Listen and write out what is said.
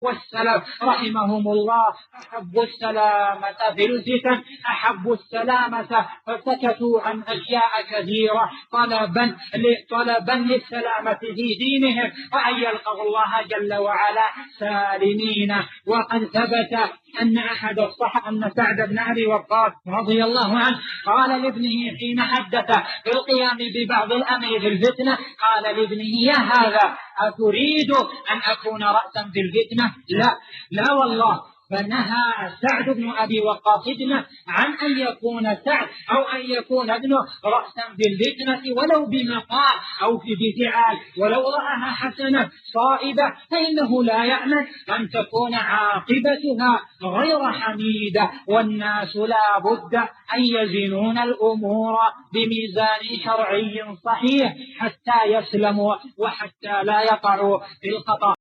والسلف رحمهم الله أحبوا السلامة في الفتن، أحبوا السلامة فسكتوا عن أشياء كثيرة طلبا للسلامة في دينهم وأن يلقوا الله جل وعلا سالمين. وقد ثبت أن أن سعد بن أبي وقاص رضي الله عنه قال لابنه حين حدث بالقيام ببعض الأمر في الفتنة، قال لابنه: يا هذا أتريد أن أكون رأسا في الفتنة؟ لا والله. فنهى سعد بن أبي وقاص ابنه عن أن يكون سعد أو أن يكون ابنه رأسا في الفتنة ولو بمقال أو في فعال، ولو رآها حسنة صائبة فإنه لا يأمن أن تكون عاقبتها غير حميدة. والناس لا بد أن يزنون الأمور بميزان شرعي صحيح حتى يسلموا وحتى لا يقعوا في الخطأ.